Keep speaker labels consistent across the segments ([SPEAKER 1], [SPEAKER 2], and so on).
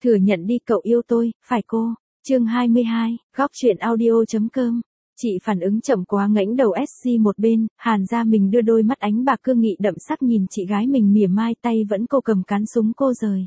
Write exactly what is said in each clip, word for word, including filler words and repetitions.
[SPEAKER 1] Thừa nhận đi cậu yêu tôi, phải cô. Chương hai mươi hai, góc chuyện audio.com. Chị phản ứng chậm quá ngẩng đầu ét xê một bên, Hàn Gia Minh đưa đôi mắt ánh bạc cương nghị đậm sắc nhìn chị gái mình mỉa mai, tay vẫn cô cầm cán súng cô rời.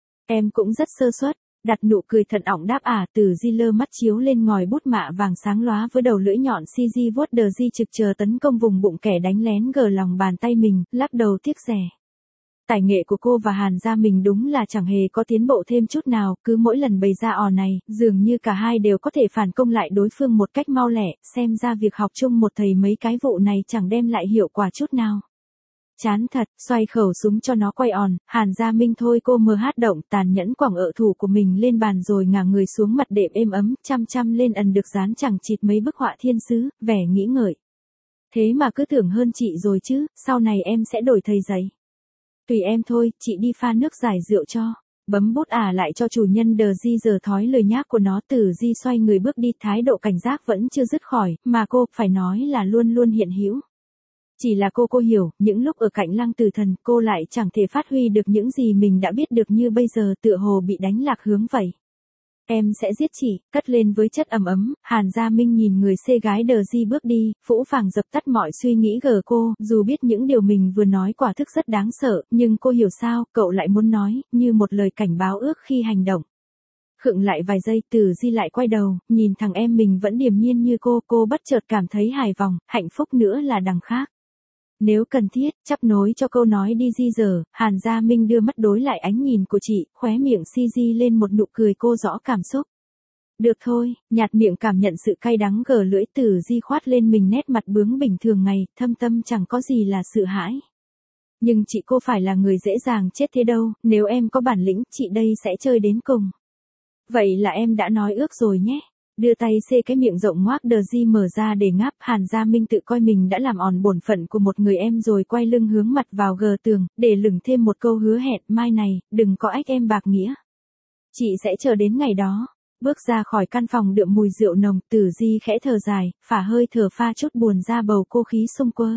[SPEAKER 1] Em cũng rất sơ suất, đặt nụ cười thận ỏng đáp ả. Từ Di lơ mắt chiếu lên ngòi bút mạ vàng sáng lóa với đầu lưỡi nhọn xê giê vuốt đờ Di trực chờ tấn công vùng bụng kẻ đánh lén gờ lòng bàn tay mình, lắc đầu tiếc rẻ. Tài nghệ của cô và Hàn Gia Minh đúng là chẳng hề có tiến bộ thêm chút nào, cứ mỗi lần bày ra ò này, dường như cả hai đều có thể phản công lại đối phương một cách mau lẹ, xem ra việc học chung một thầy mấy cái vụ này chẳng đem lại hiệu quả chút nào. Chán thật, xoay khẩu súng cho nó quay òn, Hàn Gia Minh thôi cô mơ hát động, tàn nhẫn quẳng ợ thủ của mình lên bàn rồi ngả người xuống mặt đệm êm ấm, chăm chăm lên ẩn được dán chẳng chịt mấy bức họa thiên sứ, vẻ nghĩ ngợi. Thế mà cứ tưởng hơn chị rồi chứ, sau này em sẽ đổi thầy giấy. Tùy em thôi, chị đi pha nước giải rượu cho. Bấm bút ả lại cho chủ nhân đờ Di giờ thói lời nhác của nó. Từ Di xoay người bước đi, thái độ cảnh giác vẫn chưa dứt khỏi, mà cô, phải nói là luôn luôn hiện hữu. Chỉ là cô cô hiểu, những lúc ở cạnh Lăng Tử Thần, cô lại chẳng thể phát huy được những gì mình đã biết được như bây giờ, tựa hồ bị đánh lạc hướng vậy. Em sẽ giết chị, cất lên với chất ẩm ấm. Hàn Gia Minh nhìn người xê gái đờ Di bước đi, phũ phàng dập tắt mọi suy nghĩ gờ cô, dù biết những điều mình vừa nói quả thực rất đáng sợ, nhưng cô hiểu sao, cậu lại muốn nói, như một lời cảnh báo ước khi hành động. Khựng lại vài giây, Từ Di lại quay đầu, nhìn thằng em mình vẫn điềm nhiên như cô, cô bất chợt cảm thấy hài vòng, hạnh phúc nữa là đằng khác. Nếu cần thiết, chắp nối cho câu nói đi Di giờ, Hàn Gia Minh đưa mắt đối lại ánh nhìn của chị, khóe miệng si di lên một nụ cười cô rõ cảm xúc. Được thôi, nhạt miệng cảm nhận sự cay đắng gờ lưỡi. Từ Di khoát lên mình nét mặt bướng bỉnh thường ngày, thâm tâm chẳng có gì là sợ hãi. Nhưng chị cô phải là người dễ dàng chết thế đâu, nếu em có bản lĩnh, chị đây sẽ chơi đến cùng. Vậy là em đã nói ước rồi nhé. Đưa tay xê cái miệng rộng ngoác đờ Di mở ra để ngáp. Hàn Gia Minh tự coi mình đã làm òn bổn phận của một người em rồi quay lưng hướng mặt vào gờ tường, để lửng thêm một câu hứa hẹn, mai này, đừng có ách em bạc nghĩa. Chị sẽ chờ đến ngày đó. Bước ra khỏi căn phòng đượm mùi rượu nồng, Từ Di khẽ thở dài, phả hơi thở pha chút buồn ra bầu cô khí xung quơ.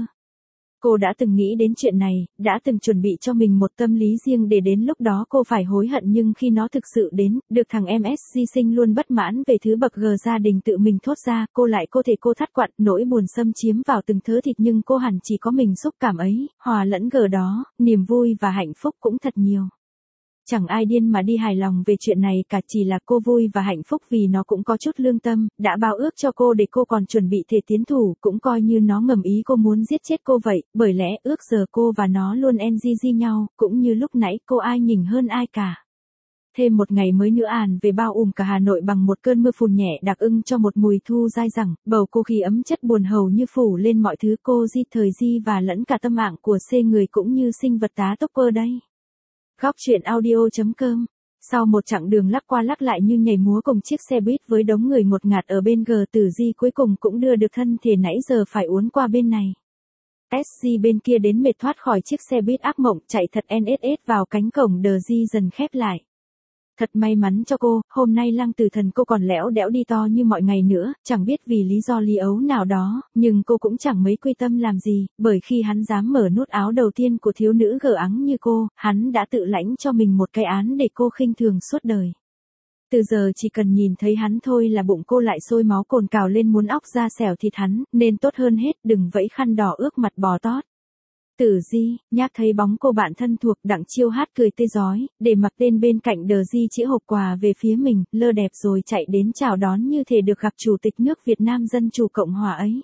[SPEAKER 1] Cô đã từng nghĩ đến chuyện này, đã từng chuẩn bị cho mình một tâm lý riêng để đến lúc đó cô phải hối hận, nhưng khi nó thực sự đến, được thằng em ét xê sinh luôn bất mãn về thứ bậc gờ gia đình tự mình thốt ra, cô lại cô thể cô thắt quặn, nỗi buồn xâm chiếm vào từng thớ thịt, nhưng cô hẳn chỉ có mình xúc cảm ấy, hòa lẫn gờ đó, niềm vui và hạnh phúc cũng thật nhiều. Chẳng ai điên mà đi hài lòng về chuyện này cả, chỉ là cô vui và hạnh phúc vì nó cũng có chút lương tâm, đã bao ước cho cô để cô còn chuẩn bị thể tiến thủ, cũng coi như nó ngầm ý cô muốn giết chết cô vậy, bởi lẽ ước giờ cô và nó luôn en gi gi nhau, cũng như lúc nãy cô ai nhỉnh hơn ai cả. Thêm một ngày mới nữa àn về bao ùm cả Hà Nội bằng một cơn mưa phùn nhẹ đặc ưng cho một mùi thu dai dẳng, bầu cô khí ấm chất buồn hầu như phủ lên mọi thứ cô Di thời Di và lẫn cả tâm mạng của xê người cũng như sinh vật tá topper đây. Góc chuyện audio.com. Sau một chặng đường lắc qua lắc lại như nhảy múa cùng chiếc xe buýt với đống người ngột ngạt ở bên gờ, Từ Di cuối cùng cũng đưa được thân thể nãy giờ phải uốn qua bên này. ét giê bên kia đến mệt thoát khỏi chiếc xe buýt ác mộng chạy thật en ét ét vào cánh cổng đờ Di dần khép lại. Thật may mắn cho cô, hôm nay Lăng Tử Thần cô còn lẽo đẽo đi to như mọi ngày nữa, chẳng biết vì lý do lý ấu nào đó, nhưng cô cũng chẳng mấy quy tâm làm gì, bởi khi hắn dám mở nút áo đầu tiên của thiếu nữ gờ ắng như cô, hắn đã tự lãnh cho mình một cái án để cô khinh thường suốt đời. Từ giờ chỉ cần nhìn thấy hắn thôi là bụng cô lại sôi máu cồn cào lên muốn óc ra xẻo thịt hắn, nên tốt hơn hết đừng vẫy khăn đỏ ướt mặt bò tót. Từ Di, nhác thấy bóng cô bạn thân thuộc Đặng Chiêu Hát cười tê rói, để mặc tên bên cạnh đờ Di chĩa hộp quà về phía mình, lơ đẹp rồi chạy đến chào đón như thể được gặp Chủ tịch nước Việt Nam Dân Chủ Cộng Hòa ấy.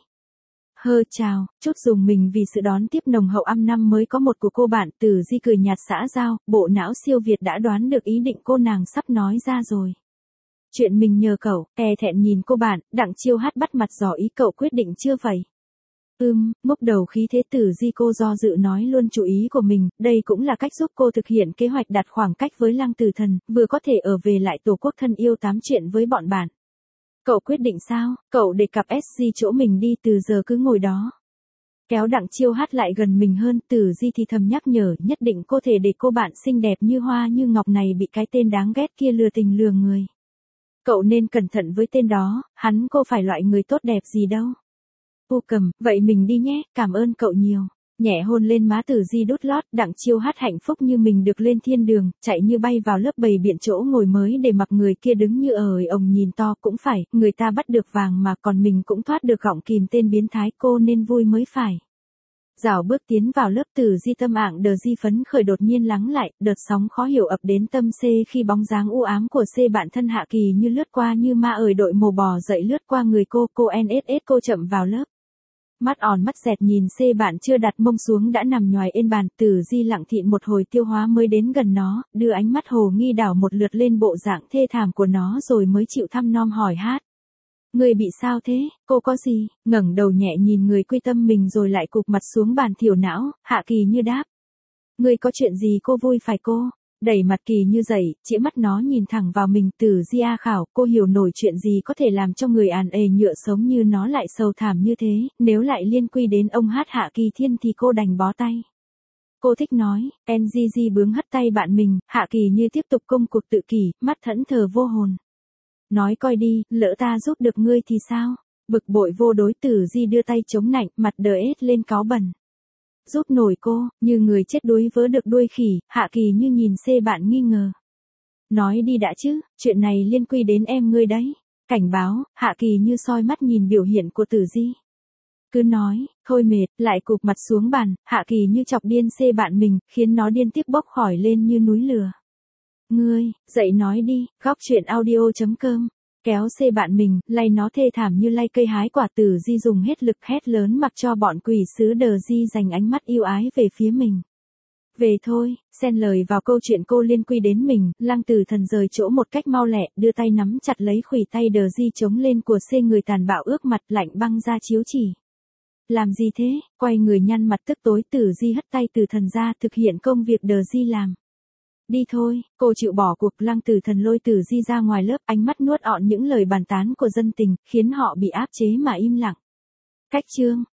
[SPEAKER 1] Hơ chào, chút dùng mình vì sự đón tiếp nồng hậu âm năm mới có một của cô bạn. Từ Di cười nhạt xã giao, bộ não siêu Việt đã đoán được ý định cô nàng sắp nói ra rồi. Chuyện mình nhờ cậu, e thẹn nhìn cô bạn, Đặng Chiêu Hát bắt mặt dò ý cậu quyết định chưa vậy? Ưm, ngốc đầu khí thế. Từ Di cô do dự nói luôn chủ ý của mình, đây cũng là cách giúp cô thực hiện kế hoạch đặt khoảng cách với Lăng Tử Thần, vừa có thể ở về lại tổ quốc thân yêu tám chuyện với bọn bạn. Cậu quyết định sao? Cậu để cặp ét giê chỗ mình đi, từ giờ cứ ngồi đó. Kéo Đặng Chiêu Hát lại gần mình hơn, Từ Di thì thầm nhắc nhở, nhất định cô thể để cô bạn xinh đẹp như hoa như ngọc này bị cái tên đáng ghét kia lừa tình lừa người. Cậu nên cẩn thận với tên đó, hắn cô phải loại người tốt đẹp gì đâu. Cô cầm, vậy mình đi nhé, cảm ơn cậu nhiều. Nhẹ hôn lên má Tử Di đút lót, Đặng Chiêu hát hạnh phúc như mình được lên thiên đường, chạy như bay vào lớp bầy biện chỗ ngồi mới để mặc người kia đứng như ời ồng nhìn to. Cũng phải, người ta bắt được vàng mà còn mình cũng thoát được gọng kìm tên biến thái, cô nên vui mới phải. Rảo bước tiến vào lớp, Tử Di tâm ạng đờ di phấn khởi đột nhiên lắng lại, đợt sóng khó hiểu ập đến tâm C khi bóng dáng u ám của C bạn thân Hạ Kỳ như lướt qua như ma ời đội mồ bò dậy lướt qua người cô. Cô en ét ét cô chậm vào lớp. Mắt òn mắt dẹt nhìn C bạn chưa đặt mông xuống đã nằm nhoài ên bàn. Tử Di lặng thịn một hồi tiêu hóa mới đến gần nó, đưa ánh mắt hồ nghi đảo một lượt lên bộ dạng thê thảm của nó rồi mới chịu thăm nom hỏi hát. Người bị sao thế, cô có gì? Ngẩng đầu nhẹ nhìn người quy tâm mình rồi lại cụp mặt xuống bàn thiểu não. Hạ Kỳ như đáp. Người có chuyện gì cô vui phải cô? Đẩy mặt Kỳ như dậy, chĩa mắt nó nhìn thẳng vào mình. Tử Di a khảo, cô hiểu nổi chuyện gì có thể làm cho người àn ề nhựa sống như nó lại sầu thảm như thế, nếu lại liên quy đến ông hát Hạ Kỳ Thiên thì cô đành bó tay. Cô thích nói, en giê giê bướng hất tay bạn mình. Hạ Kỳ như tiếp tục công cuộc tự kỷ, mắt thẫn thờ vô hồn. Nói coi đi, lỡ ta giúp được ngươi thì sao? Bực bội vô đối. Tử Di đưa tay chống nạnh, mặt đờ ết lên cáu bẩn. Giúp nổi cô, như người chết đuối vớ được đuôi khỉ. Hạ Kỳ như nhìn C bạn nghi ngờ. Nói đi đã chứ, chuyện này liên quy đến em ngươi đấy. Cảnh báo. Hạ Kỳ như soi mắt nhìn biểu hiện của Tử Di. Cứ nói, thôi mệt, lại cụp mặt xuống bàn. Hạ Kỳ như chọc điên C bạn mình, khiến nó điên tiếc bốc khỏi lên như núi lửa. Ngươi, dậy nói đi. Góc truyện audio chấm com. Kéo C bạn mình, lay nó thê thảm như lay cây hái quả. Tử Di dùng hết lực hét lớn mặc cho bọn quỷ sứ đờ di dành ánh mắt yêu ái về phía mình. Về thôi, xen lời vào câu chuyện cô liên quy đến mình. Lăng Tử Thần rời chỗ một cách mau lẹ, đưa tay nắm chặt lấy khuỷu tay đờ di chống lên của C người tàn bạo ướt mặt lạnh băng ra chiếu chỉ. Làm gì thế? Quay người nhăn mặt tức tối. Tử Di hất tay Tử Thần ra thực hiện công việc đờ di làm. Đi thôi, cô chịu bỏ cuộc. Lăng Tử Thần lôi Tử Di ra ngoài lớp, ánh mắt nuốt ọt những lời bàn tán của dân tình, khiến họ bị áp chế mà im lặng. Cách chương.